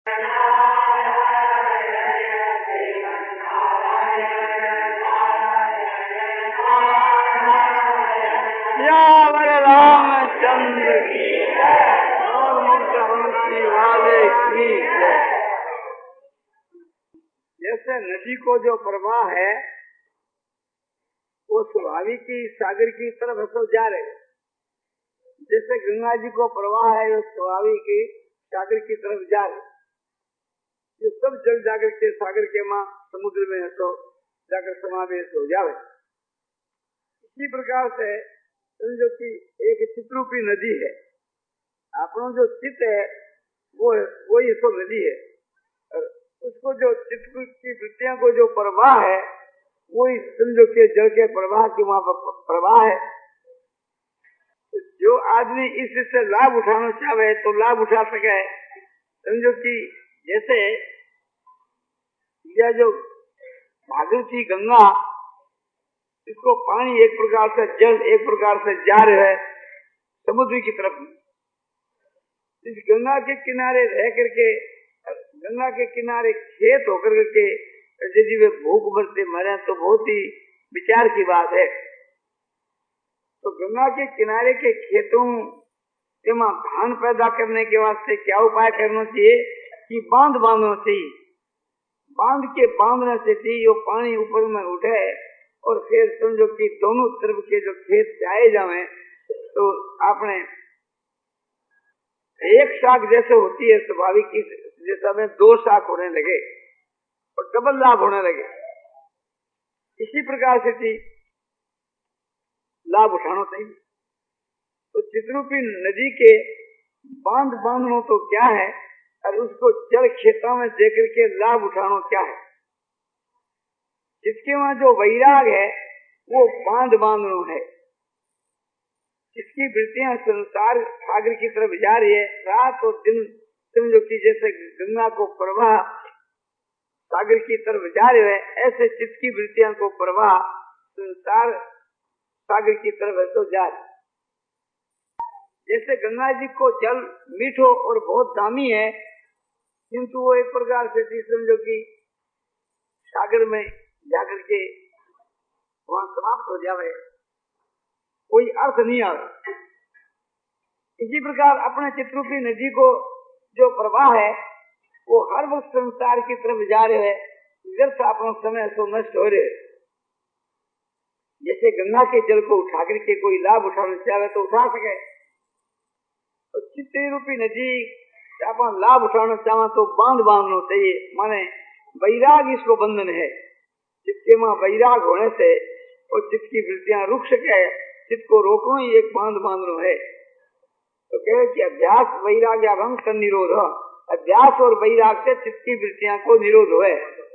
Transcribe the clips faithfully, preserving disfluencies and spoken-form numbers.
सियावर रामचंद्र की और मुख्यमंत्री वाले की। जैसे नदी को जो प्रवाह है वो स्वाभाविक ही सागर की तरफ तो जा रहे, जैसे गंगा जी को प्रवाह है वो स्वाभाविक ही सागर की तरफ जा रहे। ये सब जल जाकर के सागर के माँ समुद्र में तो जाकर समावेश हो जावे। इसी प्रकार से समझो कि एक चित्रूपी नदी है, अपना जो चित्त है वो वो ये सब नदी है, और उसको जो चित्त की वृत्तियों को जो प्रवाह है वही समझो के जल के प्रवाह की वहां पर प्रवाह है। जो आदमी इससे लाभ उठाना चाहे तो लाभ उठा सके। समझो कि जैसे यह जो भागीरथी गंगा, इसको पानी एक प्रकार से जल एक प्रकार से जा रहा है समुद्र की तरफ। इस गंगा के किनारे रह करके, गंगा के किनारे खेत होकर के यदि वे भूख मरते मरे तो बहुत ही विचार की बात है। तो गंगा के किनारे के खेतों में धान पैदा करने के वास्ते क्या उपाय करना चाहिए कि बांध बांधना चाहिए। बांध के बांधने से चाहिए वो पानी ऊपर में उठे और फिर समझो कि दोनों तरफ के जो खेत जाए जाए तो आपने एक शाख जैसे होती है स्वाभाविक, जैसा में दो शाख होने लगे और डबल लाभ होने लगे। इसी प्रकार से थी लाभ उठाना चाहिए। तो चित्रूपी नदी के बांध बांधना तो क्या है और उसको जल खेतों में देकर के लाभ उठाना क्या है। जिसके वहां जो वैराग है वो बांध बांधना है। जिसकी वृत्तियां संसार सागर की तरफ जा रही है, रात और दिन समझो कि जैसे गंगा को प्रवाह सागर की तरफ जा रहे हैं, ऐसे चित्त की वृत्तियों को प्रवाह संसार सागर की तरफ तो जा रहे। जैसे गंगा जी को जल मीठो और बहुत दामी है, किंतु वो एक प्रकार से समझो कि सागर में जाकर के वहां समाप्त हो जावे, कोई अर्थ नहीं आवे। इसी प्रकार अपने चित्रूपी नदी को जो प्रवाह है वो हर वक्त संसार की तरफ जा रहे हैं, व्यर्थ अपना समय तो नष्ट हो रहे। जैसे गंगा के जल को उठा करके कोई लाभ उठाना चाहे तो उठा सके, तो चित्त रूपी नदी आप लाभ उठाना चाहे तो बांध बांधना चाहिए। माने वैराग इसको बंधन है। चित्त के मां वैराग होने से और चित्त की वृत्तियां रुक सके, चित्त को रोकना ही एक बांध बांधना है। तो कहे कि अभ्यास वैराग्याभंग कर निरोध, अभ्यास और वैराग से चित्त की वृत्तियां को निरोध है।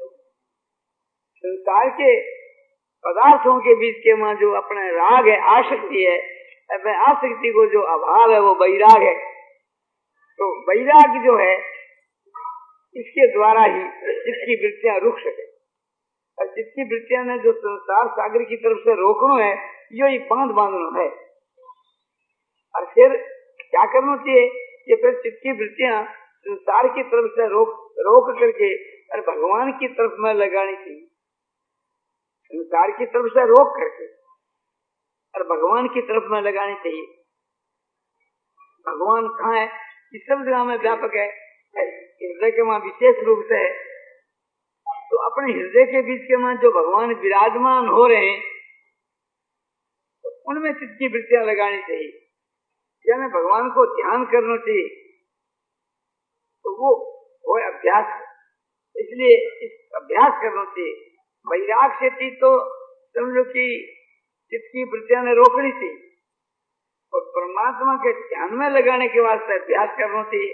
संसार के पदार्थों के बीच के मां जो अपने राग है, आसक्ति है, अपने आसक्ति को जो अभाव है वो वैराग है। तो वैराग जो है इसके द्वारा ही चित्त की वृत्तियां रुक सके, और चित्त की वृत्तियां ने जो संसार सागर की तरफ से रोकना है यो ही बांध बांधना है। और फिर क्या करना चाहिए कि फिर चित्त की वृत्तियां संसार की तरफ से रोक रोक करके और भगवान की तरफ में लगानी चाहिए। संसार की तरफ से रोक करके और भगवान की तरफ में लगानी चाहिए। भगवान कहाँ है? इस सब जगह में व्यापक है, हृदय के वहां विशेष रूप से है। तो अपने हृदय के बीच के वहां जो भगवान विराजमान हो रहे हैं तो उनमें चित्त की वृत्तियां लगानी चाहिए, यानी भगवान को ध्यान करना चाहिए। तो वो वो अभ्यास, इसलिए इस अभ्यास करना चाहिए। वैराग से थी तो समझो कि चित्त की वृत्तियां ने रोकनी थी, और परमात्मा के ध्यान में लगाने के वास्ते अभ्यास करना चाहिए।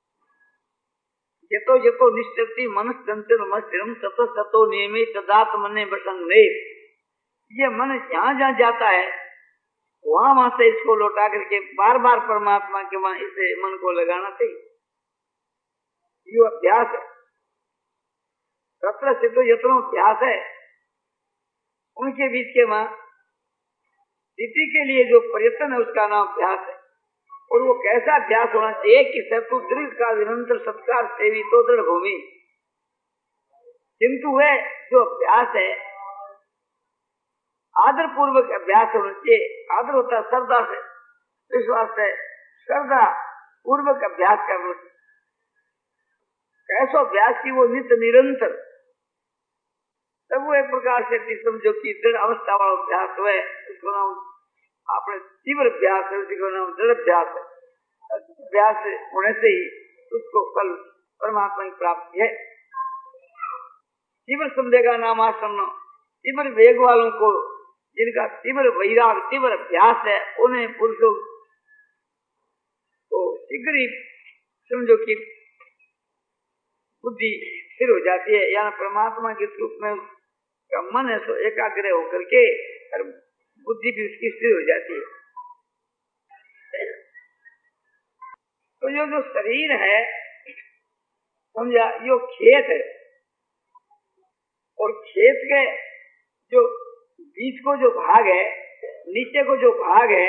यतो यतो निश्चरति मनस चंचल मस्तिरम ततो ततो नियमे तदात्मने बसंगे। ये मन जहाँ जहाँ जाता है वहां वहां से इसको लौटा करके बार बार परमात्मा के वहां इसे मन को लगाना चाहिए। ये अभ्यास है। तत्र से तो यत्नो अभ्यास है, उनके बीच के वहां स्थिति के लिए जो प्रयत्न है उसका नाम अभ्यास है। और वो कैसा अभ्यास होना चाहिए कि सतु दृढ़ का निरंतर सत्कार सेवी तो दृढ़ भूमि। किंतु वह जो अभ्यास है आदर पूर्वक अभ्यास होना चाहिए। आदर होता है श्रद्धा से, विश्वास से, श्रद्धा पूर्वक अभ्यास करना चाहिए। कैसो अभ्यास की वो नित्य निरंतर, तब वो एक प्रकार से समझो कि दृढ़ अवस्था वाला अभ्यास हुए, उसको नाम अपने तीव्र अभ्यास है, उसी को नाम दृढ़ अभ्यास है। अभ्यास होने से ही उसको कल परमात्मा की प्राप्ति है। तीव्र संवेगा नाम आसन्न, तीव्र वेग वालों को, जिनका तीव्र वैराग तीव्र अभ्यास है, उन्हें पुरुषों को शीघ्र ही समझो कि बुद्धि स्थिर हो जाती है, या परमात्मा के स्वरूप में का मन है सो एकाग्र होकर के और बुद्धि भी उसकी स्थिर हो जाती है। तो ये जो शरीर है समझा, यो खेत है, और खेत के जो बीच को जो भाग है, नीचे को जो भाग है,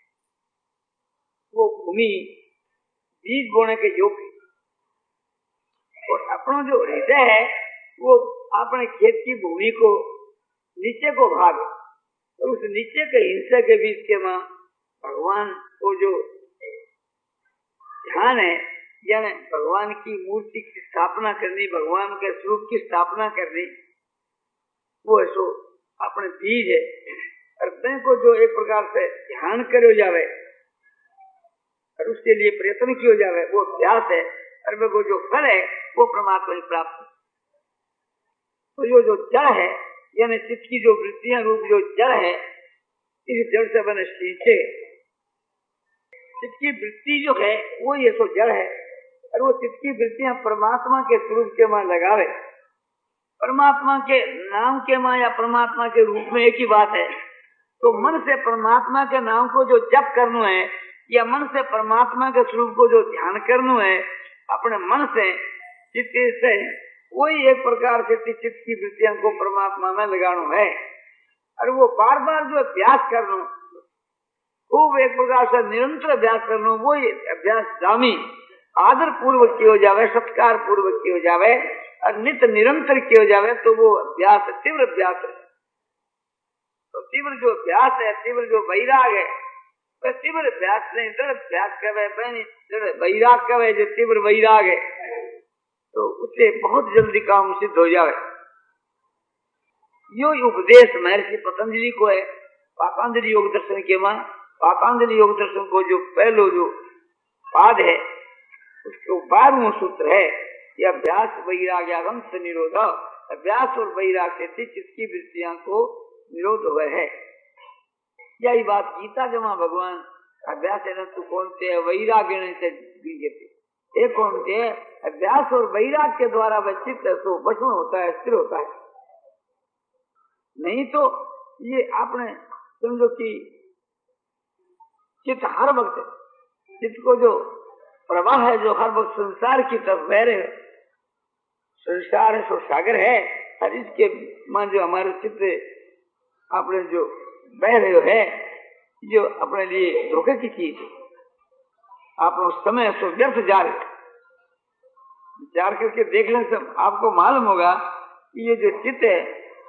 वो भूमि बीज बोने के योग्य, और अपना जो हृदय है वो अपने खेत की भूमि को नीचे को भाग, और उस नीचे के हिस्से के बीच के मां भगवान को जो ध्यान है, यानी भगवान की मूर्ति की स्थापना करनी, भगवान के स्वरूप की स्थापना करनी, वो ऐसो अपने बीज है। हृदय को जो एक प्रकार से ध्यान करो जावे और उसके लिए प्रयत्न किया जावे, वो अभ्यास है, और वो जो फल है वो परमात्मा की प्राप्ति। तो ये जो जड़ है, यानी चित्त की जो वृत्तियां रूप जो जड़ है, इस जड़ से बने शीशे, चित्त की वृत्ति जो है वो ये तो जड़ है, और वो चित्त की वृत्तियां परमात्मा के स्वरूप के मां लगावे, परमात्मा के नाम के मां या परमात्मा के रूप में एक ही बात है। तो मन से परमात्मा के नाम को जो जप करना है, या मन से परमात्मा के स्वरूप को जो ध्यान करना है, अपने मन से चित्त से, वही एक प्रकार से चित्त की वृत्तियों को परमात्मा में लगाना है। और वो बार बार जो अभ्यास करना, खूब एक प्रकार से निरंतर अभ्यास करना, वो अभ्यास दामी आदर पूर्वक किया जावे, सत्कार पूर्वक किया जावे, और नित्य निरंतर किया जावे, तो वो अभ्यास तीव्र अभ्यास है। तो तीव्र जो अभ्यास है, तीव्र जो वैराग है, वह तीव्र अभ्यास नहीं, दृढ़ अभ्यास कहे, वैराग कहे, जो तीव्र वैराग है, तो उससे बहुत जल्दी काम सिद्ध हो जाए। यो उपदेश महर्षि पतंजलि को है पातंजलि योग दर्शन के मां। पातंजलि योग दर्शन को जो पहलो जो पाद है, उसको बारहवां सूत्र है, यह अभ्यास वैराग्यागम से निरोध। अभ्यास और वैराग से चित्त की वृत्तियां को निरोध हुए है। यही बात गीता जमा भगवान अभ्यास है तू कौन से वैराग्य से एक कौन के अभ्यास और वैराग के द्वारा वह चित्त तो वशुण होता है, स्थिर होता है। नहीं तो ये आपने समझो कि चित्त हर वक्त, चित्त को जो प्रवाह है जो हर वक्त संसार की तरफ बह रहे, संसार है सो सागर है, और इसके मान जो हमारे चित्त अपने जो बह रहे है, जो अपने लिए धोखे की चीज, आप समय सो व्यर्थ जा रहे। विचार करके देख लें, सब आपको मालूम होगा कि ये जो चित्त है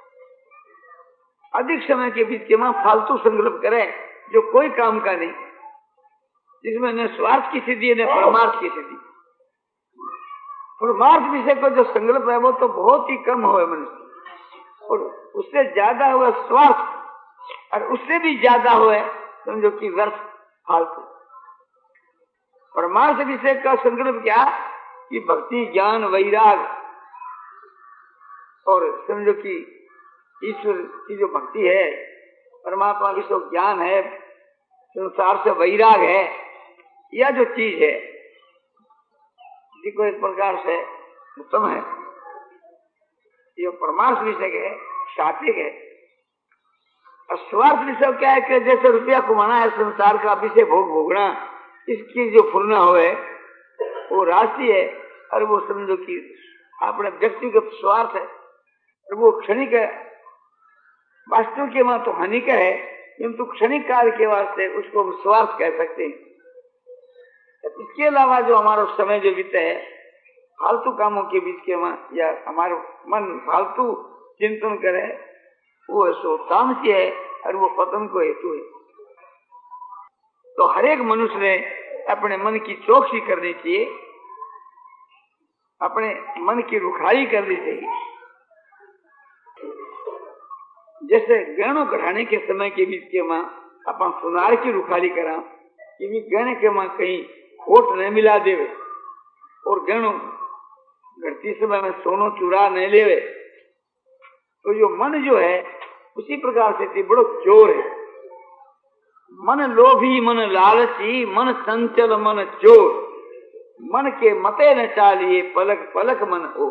अधिक समय के बीच के मां फालतू संकल्प करे, जो कोई काम का नहीं, जिसमें न स्वार्थ की सिद्धि न परमार्थ की सिद्धि। परमार्थ विषय को जो संकल्प है वो तो बहुत ही कम हुए मनुष्य, और उससे ज्यादा हुआ स्वार्थ, और उससे भी ज्यादा हुए समझो कि व्यर्थ फालतू। परमार्थ विषय का संकल्प क्या कि भक्ति ज्ञान वैराग, और समझो कि ईश्वर की जो भक्ति है, परमात्मा की जो ज्ञान है, संसार से वैराग है, यह जो चीज है को एक प्रकार से उत्तम है। ये परमार्थ विषय है, सात्विक है। और स्वार्थ विषय क्या है कि जैसे रुपया कमाना है, संसार का विषय भोग भोगना, इसकी जो फुरना हो वो राशि है, और वो समझो कि अपने व्यक्तिगत स्वार्थ है, और वो क्षणिक है। वास्तव के मां तो हानिकर है, किंतु क्षणिक कार्य के वास्ते उसको हम स्वार्थ कह सकते हैं। इसके अलावा जो हमारा समय जो बीते है फालतू कामों के बीच के वहाँ, या हमारे मन फालतू चिंतन करे, वो सो तामसी है और वो पतन को हेतु है। तो हर एक मनुष्य ने अपने मन की चौकसी करनी चाहिए, अपने मन की रुखाई करनी चाहिए। जैसे गहनों कढ़ाने के समय के बीच के मां अपन सुनार की रुखाली करा कि भी गहने के मां कहीं खोट न मिला देवे, और गहनों घटती समय में सोनो चुरा न लेवे। तो जो मन जो है उसी प्रकार से बड़ो चोर है। मन लोभी मन लालची मन चंचल मन चोर, मन के मते न चालिए पलक पलक मन ओ।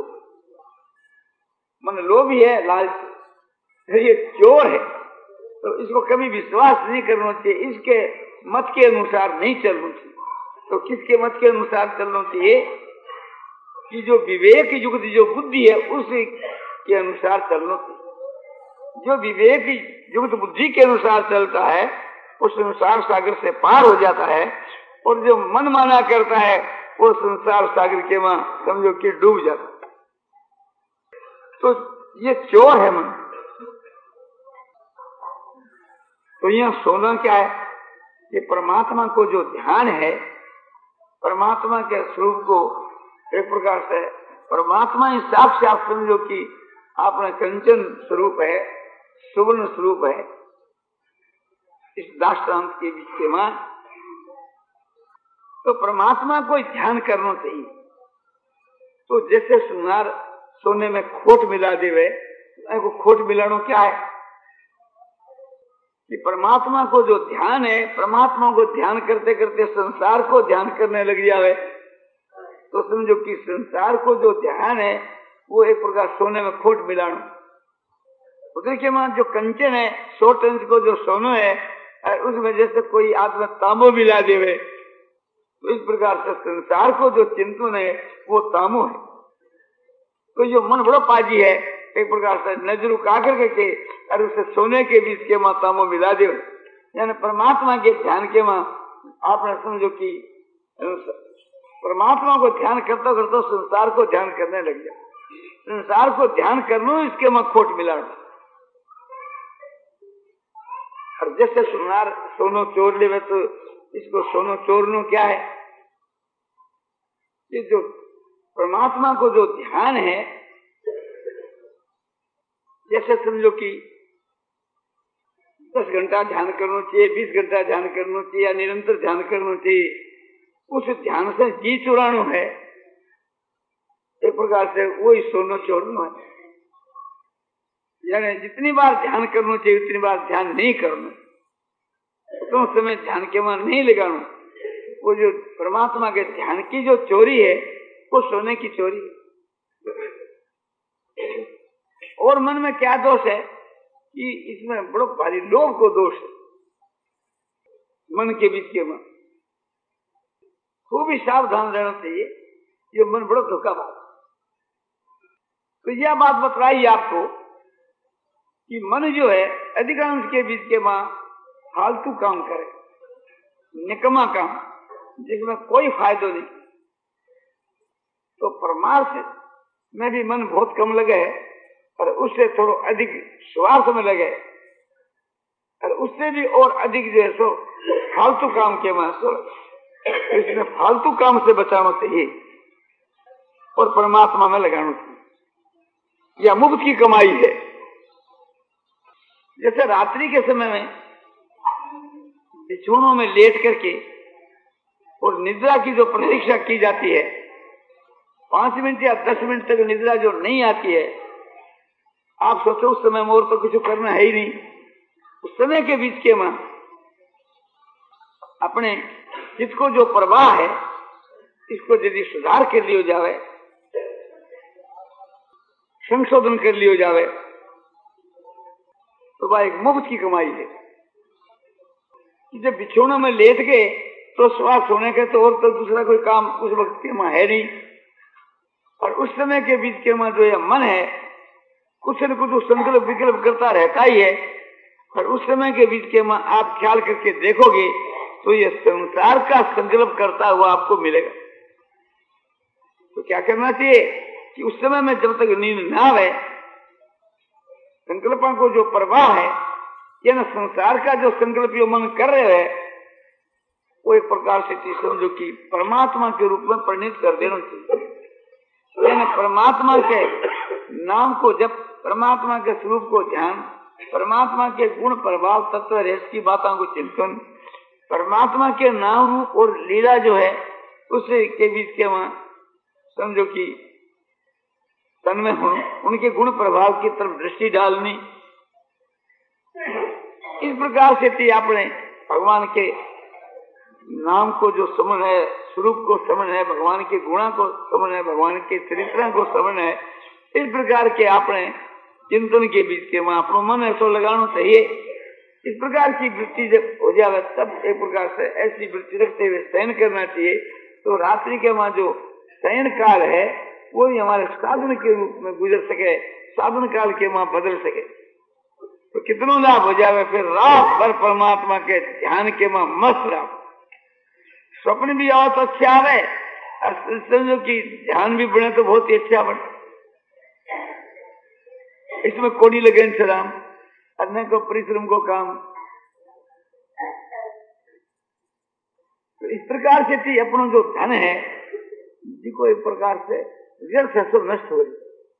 मन लोभी है, लालची, ये चोर है, तो इसको कभी विश्वास नहीं करना चाहिए, इसके मत के अनुसार नहीं चलना चाहिए। तो किसके मत के अनुसार चलना चाहिए कि जो विवेक युक्त जो बुद्धि है उसी के अनुसार चलना चाहिए। जो विवेक युक्त बुद्धि के अनुसार चलता है उस संसार सागर से पार हो जाता है, और जो मन माना करता है वो संसार सागर के वहां समझो कि डूब जाता है। तो ये चोर है मन। तो यहाँ सोना क्या है कि परमात्मा को जो ध्यान है, परमात्मा के स्वरूप को एक प्रकार से परमात्मा हिसाब से आप समझो कि आपने कंचन स्वरूप है, सुवर्ण स्वरूप है इस दाष्टान्त के बीच के मां। तो परमात्मा को ध्यान करना चाहिए। तो जैसे सुनार सोने में खोट मिला देवे, को खोट मिलानो क्या है कि परमात्मा को जो ध्यान है, परमात्मा को ध्यान करते करते संसार को ध्यान करने लग जावे, तो समझो कि संसार को जो ध्यान है वो एक प्रकार सोने में खोट मिलानो। उधर के मां जो कंचन है, सौ टन को जो सोनो है, उसमें जैसे कोई आत्मा तांबो मिला देवे, तो इस प्रकार से संसार को जो चिंतन है वो तामो है। तो जो मन बड़ो पाजी है, एक प्रकार से नजर उका करके के और उसे सोने के बीच के मां तामो मिला दे, यानी परमात्मा के ध्यान के मां आपने समझो कि परमात्मा को ध्यान करते करते संसार को ध्यान करने लग जाए। संसार को ध्यान करना इसके मां खोट मिला। और जैसे सुनार सोनो चोर लेवे, तो इसको सोनो चोरनो क्या है, ये जो परमात्मा को जो ध्यान है, जैसे समझो कि दस घंटा ध्यान करना चाहिए, बीस घंटा ध्यान करना चाहिए, या निरंतर ध्यान करना चाहिए, उस ध्यान से जी चुरानो है, एक प्रकार से वही सोनो चोरनो है। यानी जितनी बार ध्यान करना चाहिए उतनी बार ध्यान नहीं करना, उतना समय ध्यान के मन नहीं लगाना। वो जो परमात्मा के ध्यान की जो चोरी है वो सोने की चोरी है। और मन में क्या दोष है कि इसमें बड़ो भारी लोभ को दोष है। मन के बीच के मन खूब ही सावधान रहना चाहिए, ये मन बड़ो धोखाबाज। तो यह बात बतलाई आपको कि मन जो है अधिकांश के बीच के मां फालतू काम करे, निकम्मा काम जिसमें कोई फायदा नहीं। तो परमार्थ में भी मन बहुत कम लगे है, और उससे थोड़ा अधिक स्वार्थ में लगे, और उससे भी और अधिक जो है सो फालतू काम के मां सो इसमें फालतू काम से बचाना चाहिए और परमात्मा में लगाना चाहिए। यह मुफ्त की कमाई है। जैसे रात्रि के समय में बिछौनों में लेट करके और निद्रा की जो प्रतीक्षा की जाती है, पांच मिनट या दस मिनट तक निद्रा जो नहीं आती है, आप सोचो उस समय में और तो कुछ करना है ही नहीं। उस समय के बीच के मां अपने चित्त को जो प्रवाह है इसको यदि सुधार कर लियो जावे, संशोधन कर लियो जावे, तो वह एक मुफ्त की कमाई है। जब बिछौनों में लेट गए तो श्वास होने के तो और तो दूसरा कोई काम उस वक्त के मां है नहीं, और उस समय के बीच के मां जो यह मन है कुछ न कुछ संकल्प विकल्प करता रहता ही है। और उस समय के बीच के मां आप ख्याल करके देखोगे तो ये संसार का संकल्प करता हुआ आपको मिलेगा। तो क्या करना चाहिए कि उस समय में जब तक नींद ना आवे, संकल्पों को जो प्रवाह है, ये न संसार का जो संकल्प यो मन कर रहे है, वो एक प्रकार से समझो कि परमात्मा के रूप में परिणित कर देना चाहिए। यानी परमात्मा के नाम को जब, परमात्मा के स्वरूप को ध्यान, परमात्मा के गुण प्रभाव तत्व रेस की बातों को चिंतन, परमात्मा के नाम रूप और लीला जो है उसके के बीच के वहां समझो कि तन्मय हो, उनके गुण प्रभाव की तरफ दृष्टि डालनी। इस प्रकार से थी आपने भगवान के नाम को जो समझ है, स्वरूप को समझ है, भगवान के गुणा को समझ है, भगवान के चरित्र को समझ है, इस प्रकार के आपने चिंतन के बीच के वहां अपना मन ऐसा लगाना चाहिए। इस प्रकार की वृत्ति जब हो जाए तब एक प्रकार से ऐसी वृत्ति रखते हुए शयन करना चाहिए। तो रात्रि के वहां जो शयन काल है वो ही हमारे साधन के रूप में गुजर सके, साधन काल के वहां बदल सके, तो कितना लाभ हो जाए। फिर रात भर परमात्मा के ध्यान के वहां मस्त रहो, स्वप्न भी आओ तो अच्छा आवे, और समझो कि ध्यान भी बने तो बहुत ही अच्छा बने। इसमें कोड़ी लगे सलाम, अन्य को परिश्रम को काम। तो इस प्रकार से थी अपना जो धन है जिसको एक प्रकार से व्यर्थ है सब नष्ट हो रही।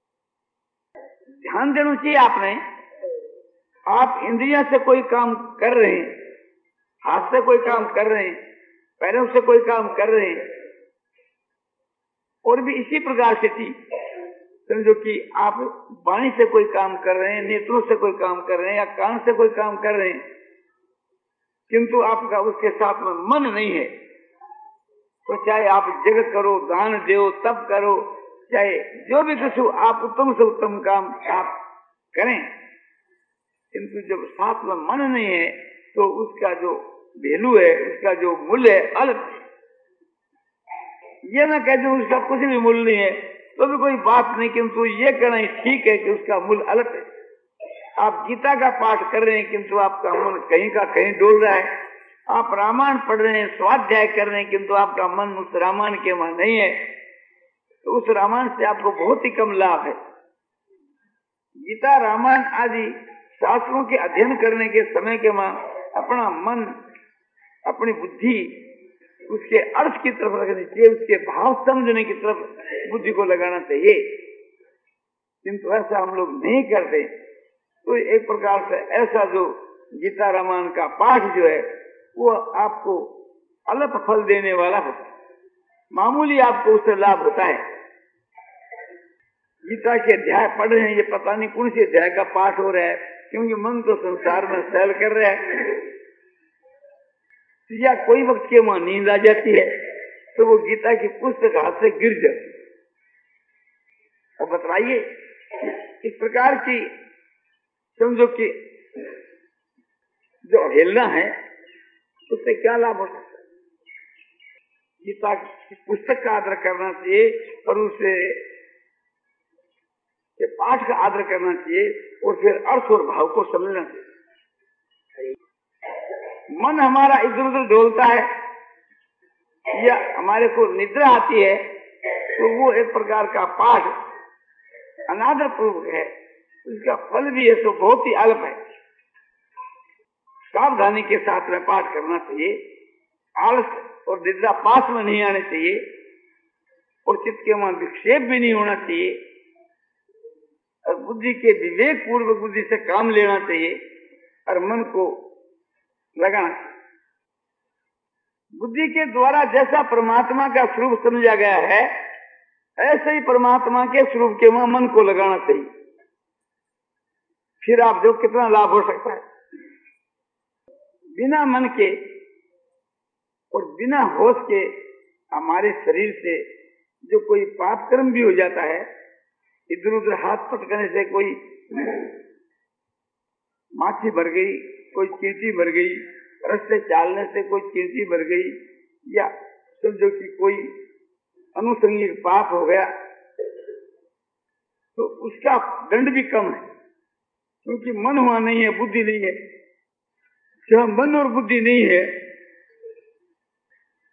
ध्यान देना चाहिए आपने। आप इंद्रिया से कोई काम कर रहे हैं, हाथ से कोई काम कर रहे हैं, पैरों से कोई काम कर रहे हैं, और भी इसी प्रकार से थी समझो कि आप वाणी से कोई काम कर रहे हैं, नेत्रों से कोई काम कर रहे हैं, या कान से कोई काम कर रहे हैं, किंतु आपका उसके साथ में मन नहीं है, तो चाहे आप जगत करो, दान दो, तप करो, चाहे जो भी कुछ आप उत्तम से उत्तम काम आप करें, किंतु जब साथ में मन नहीं है तो उसका जो वैल्यू है, उसका जो मूल्य है अल्प। ये ना कह दूं उसका कुछ भी मूल्य नहीं है तो भी कोई बात नहीं, किंतु ये कहना ठीक है कि उसका मूल्य अल्प है। आप गीता का पाठ कर रहे हैं किंतु आपका मन कहीं का कहीं डोल रहा है। आप रामायण पढ़ रहे हैं, स्वाध्याय कर रहे हैं, किंतु आपका मन उस रामायण के वहां नहीं है, तो उस रामायण से आपको बहुत ही कम लाभ है। गीता, रामायण आदि शास्त्रों के अध्ययन करने के समय के वहां अपना मन, अपनी बुद्धि उसके अर्थ की तरफ रखनी चाहिए, उसके भाव समझने की तरफ बुद्धि को लगाना चाहिए, किंतु ऐसा हम लोग नहीं करते। तो एक प्रकार से ऐसा जो गीता रामायण का पाठ जो है वो आपको अल्प फल देने वाला होता है, मामूली आपको उससे लाभ होता है। गीता के अध्याय पढ़ रहे हैं, ये पता नहीं कौन से अध्याय का पाठ हो रहा है, क्योंकि मन तो संसार में सैल कर रहा है, या कोई वक्त के वहां नींद आ जाती है तो वो गीता की पुस्तक हाथ से गिर जाती है। अब बताइए इस प्रकार की समझो कि जो अवहेलना है उससे क्या लाभ हो सकता है। गीता की पुस्तक का आदर करना चाहिए और उसे के पाठ का आदर करना चाहिए और फिर अर्थ और भाव को समझना चाहिए। मन हमारा इधर उधर डोलता है या हमारे को निद्रा आती है तो वो एक प्रकार का पाठ अनादर पूर्वक है, उसका फल भी है तो बहुत ही अल्प है। सावधानी के साथ में पाठ करना चाहिए, आलस और निद्रा पास में नहीं आने चाहिए, और चित्त के वहां विक्षेप भी नहीं होना चाहिए, और बुद्धि के विवेक पूर्वक बुद्धि से काम लेना चाहिए और मन को लगाना चाहिए। बुद्धि के द्वारा जैसा परमात्मा का स्वरूप समझा गया है ऐसे ही परमात्मा के स्वरूप के वहां मन को लगाना चाहिए। फिर आप जो कितना लाभ हो सकता है। बिना मन के और बिना होश के हमारे शरीर से जो कोई पाप कर्म भी हो जाता है, इधर उधर हाथ पटकने से कोई माछी भर गई, कोई चींटी भर गई, रस्ते चालने से कोई चींटी भर गई, या समझो कि कोई अनुसंगिक पाप हो गया, तो उसका दंड भी कम है, क्योंकि मन हुआ नहीं है, बुद्धि नहीं है। जहाँ मन और बुद्धि नहीं है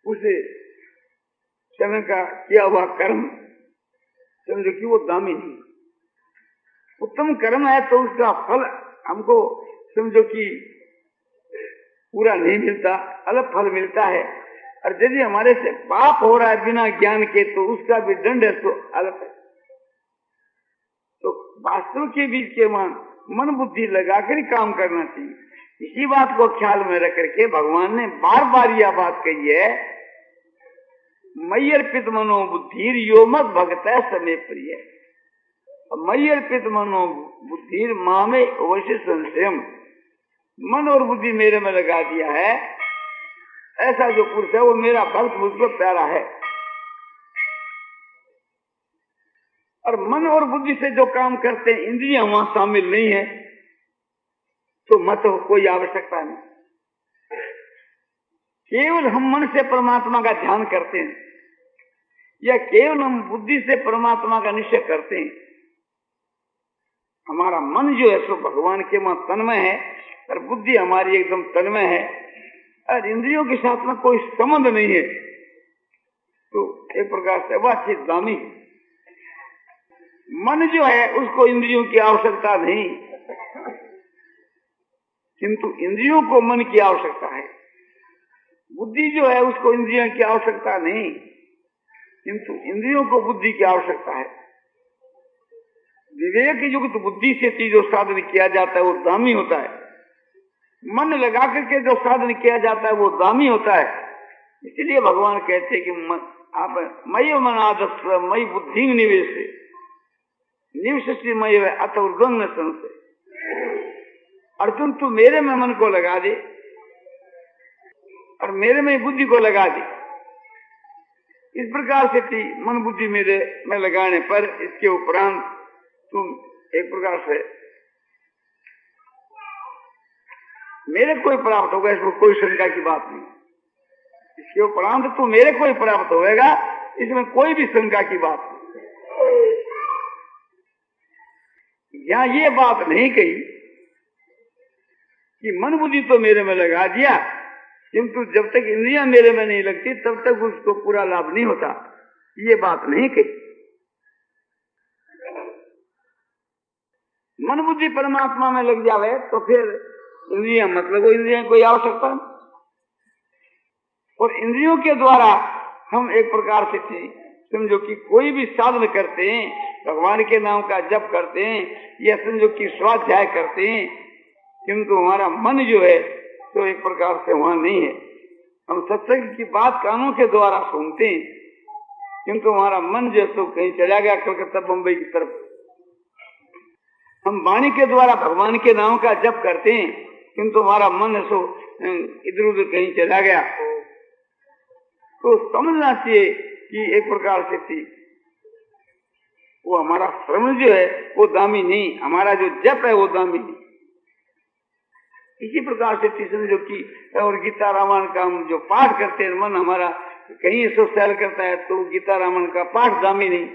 उस समय का किया हुआ कर्म समझो कि वो दामी नहीं। उत्तम कर्म है तो उसका फल हमको समझो कि पूरा नहीं मिलता, अलग फल मिलता है। और यदि हमारे से पाप हो रहा है बिना ज्ञान के तो उसका भी दंड है तो अलग है। तो वास्तव के बीच के मन मन बुद्धि लगाकर काम करना चाहिए। इसी बात को ख्याल में रख करके भगवान ने बार बार यह बात कही है, मयि अर्पित मनो बुद्धिर यो मत भगतः समय प्रिय। मयि अर्पित मनो बुद्धिर मां में अवश्य संशयम। मन और बुद्धि मेरे में लगा दिया है ऐसा जो पुरुष है वो मेरा भक्त मुझको प्यारा है। और मन और बुद्धि से जो काम करते हैं इंद्रियां वहां शामिल नहीं है तो मत हो कोई आवश्यकता नहीं। केवल हम मन से परमात्मा का ध्यान करते हैं या केवल हम बुद्धि से परमात्मा का निश्चय करते हैं। हमारा मन जो है सो भगवान के वहां तन्मय है और बुद्धि हमारी एकदम तन्मय है और इंद्रियों के साथ में कोई संबंध नहीं है। तो एक प्रकार से वह चीज दामी है। मन जो है उसको इंद्रियों की आवश्यकता नहीं, किंतु इंद्रियों को मन की आवश्यकता है। बुद्धि जो है उसको इंद्रियों की आवश्यकता नहीं, किंतु इंद्रियों को बुद्धि की आवश्यकता है। विवेक युक्त बुद्धि से जो साधन किया जाता है वो दामी होता है। मन लगा करके जो साधन किया जाता है वो दामी होता है। इसलिए भगवान कहते हैं कि आप मयि मनादस्स मयि बुद्धि निवेश निवसि मयि अत उर्ध्वं न संशय। अर्जुन तू मेरे में मन को लगा दे और मेरे में बुद्धि को लगा दे। इस प्रकार से थी मन बुद्धि मेरे में लगाने पर इसके उपरांत तुम एक प्रकार से मेरे कोई प्राप्त होगा, इसमें कोई शंका की बात नहीं। इसके उपरांत तू मेरे कोई प्राप्त होगा, इसमें कोई भी शंका की बात नहीं। यहाँ ये बात नहीं कही कि मन बुद्धि तो मेरे में लगा दिया, किंतु जब तक इंद्रियां मेरे में नहीं लगती तब तक उसको पूरा लाभ नहीं होता, ये बात नहीं कही। मन बुद्धि परमात्मा में लग जावे तो फिर इंद्रियां मतलब वो इंद्रियां कोई आवश्यकता नहीं। और इंद्रियों के द्वारा हम एक प्रकार से समझो कि कोई भी साधन करते हैं, भगवान के नाम का जप करते हैं या समझो कि स्वाध्याय करते हैं, किंतु हमारा मन जो है तो एक प्रकार से वहां नहीं है। हम सत्संग की बात कानों के द्वारा सुनते हैं, किंतु हमारा मन जो है तो कहीं चला गया कलकत्ता बंबई की तरफ। हम वाणी के द्वारा भगवान के नाम का जप करते हैं, किंतु हमारा मन सो इधर उधर कहीं चला गया। तो समझना चाहिए कि एक प्रकार से थी वो हमारा श्रवण जो है वो दामी नहीं, हमारा जो जप है वो दामी नहीं। इसी प्रकार से थी समझो कि और गीता रामायण का हम जो पाठ करते हैं, मन हमारा कहीं ऐसा सैल करता है तो गीता रामायण का पाठ दामी नहीं।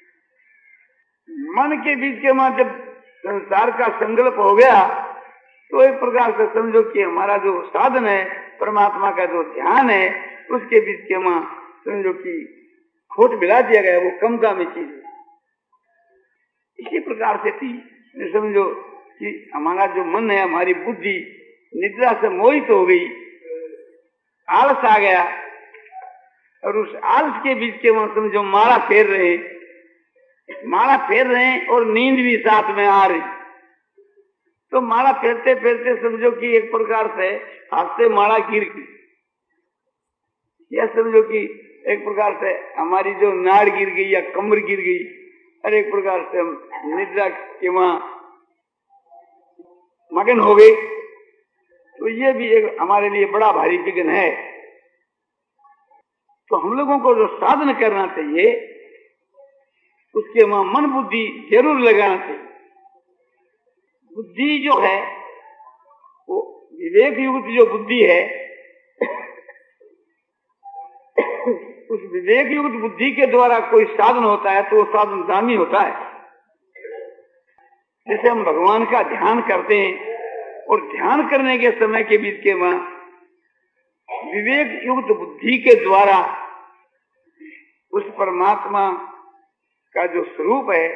मन के बीच के वहां जब संसार का संकल्प हो गया तो एक प्रकार से समझो कि हमारा जो साधन है परमात्मा का जो ध्यान है उसके बीच के वहां समझो कि खोट मिला दिया गया, वो कम दामी चीज है। इसी प्रकार से थी समझो कि हमारा जो मन है, हमारी बुद्धि निद्रा से मोहित हो गई, आलस आ गया और उस आलस के बीच के वहां समझो माला फेर रहे माला फेर रहे हैं और नींद भी साथ में आ रही। तो माला फेरते फेरते समझो कि एक प्रकार से हाथ से माला गिर गई, या समझो कि एक प्रकार से हमारी जो नाड़ गिर गई या कमर गिर गई और एक प्रकार से हम निद्रा के वहां मगन हो गए। तो ये भी एक हमारे लिए बड़ा भारी विघ्न है। तो हम लोगों को जो साधन करना चाहिए उसके वहां मन बुद्धि जरूर लगाना चाहिए। बुद्धि जो है वो विवेक युक्त जो बुद्धि है उस विवेक युक्त बुद्धि के द्वारा कोई साधन होता है तो वो साधन दामी होता है। जैसे हम भगवान का ध्यान करते हैं और ध्यान करने के समय के बीच के वहां विवेक युक्त बुद्धि के द्वारा उस परमात्मा का जो स्वरूप है,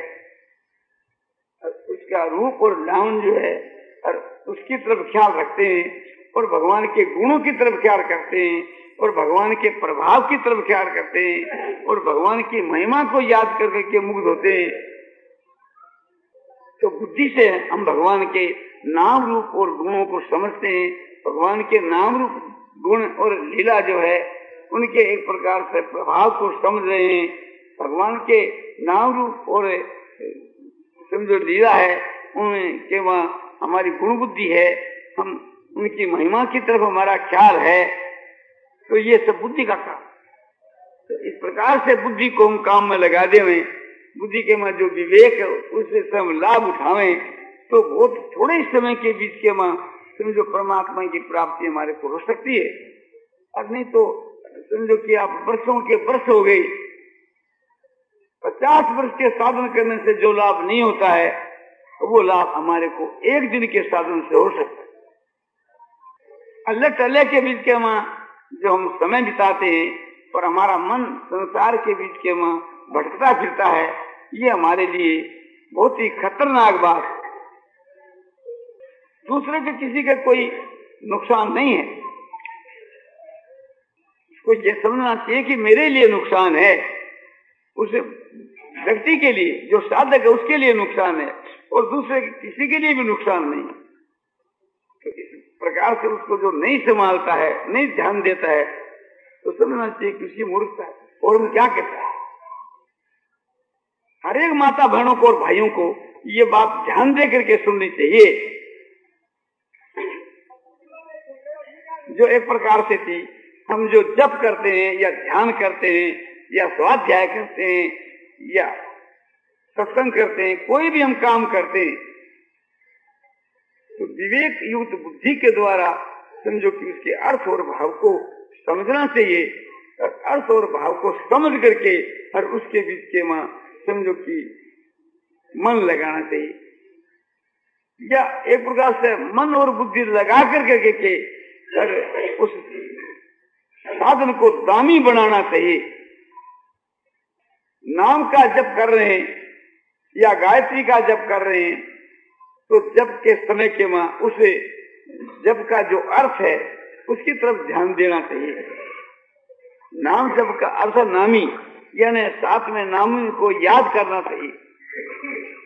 उसका रूप और नाम जो है, और उसकी तरफ ख्याल रखते हैं, और भगवान के गुणों की तरफ ख्याल करते हैं, और भगवान के प्रभाव की तरफ ख्याल करते हैं, और भगवान की महिमा को याद कर करके मुग्ध होते हैं, तो बुद्धि से हम भगवान के नाम रूप और गुणों को समझते हैं। भगवान के नाम रूप गुण और लीला जो है, उनके एक प्रकार से प्रभाव को समझ रहे हैं। भगवान के नाम रूप और समझो लीला है, उनके वहाँ हमारी गुण बुद्धि है, हम उनकी महिमा की तरफ हमारा ख्याल है, तो ये सब बुद्धि का काम। तो इस प्रकार से बुद्धि को हम काम में लगा दें, बुद्धि के में जो विवेक है उससे हम लाभ उठावें, तो बहुत थोड़े समय के बीच के में समझो परमात्मा की प्राप्ति हमारे को हो सकती है। और नहीं तो समझो कि आप वर्षों के वर्ष हो गए, पचास वर्ष के साधन करने से जो लाभ नहीं होता है, वो लाभ हमारे को एक दिन के साधन से हो सकता है। अल्लाह टल्ले के बीच के में जो हम समय बिताते हैं और हमारा मन संसार के बीच के में भटकता फिरता है, ये हमारे लिए बहुत ही खतरनाक बात है। दूसरे के किसी का कोई नुकसान नहीं है, इसको ये समझना चाहिए कि मेरे लिए नुकसान है, उस व्यक्ति के लिए जो साधक है उसके लिए नुकसान है, और दूसरे किसी के लिए भी नुकसान नहीं। तो इस प्रकार से उसको जो नहीं संभालता है, नहीं ध्यान देता है, तो समझना चाहिए कि उसकी मूर्खता है। और हम क्या कहते हैं, हर एक माता बहनों को और भाइयों को ये बात ध्यान दे करके सुननी चाहिए। जो एक प्रकार से थी, हम जो जप करते हैं या ध्यान करते हैं या स्वाध्याय करते हैं या सत्संग करते हैं, कोई भी हम काम करते हैं, तो विवेक युक्त बुद्धि के द्वारा समझो कि उसके अर्थ और भाव को समझना चाहिए, और अर्थ और भाव को समझ करके और उसके बीच के में समझो कि मन लगाना चाहिए, या एक प्रकार से मन और बुद्धि लगा करके के और उस साधन को दामी बनाना चाहिए। नाम का जप कर रहे हैं या गायत्री का जप कर रहे हैं, तो जप के समय के में उसे जप का जो अर्थ है उसकी तरफ ध्यान देना चाहिए। नाम जप का अर्थ नामी, यानी साथ में नामी को याद करना चाहिए।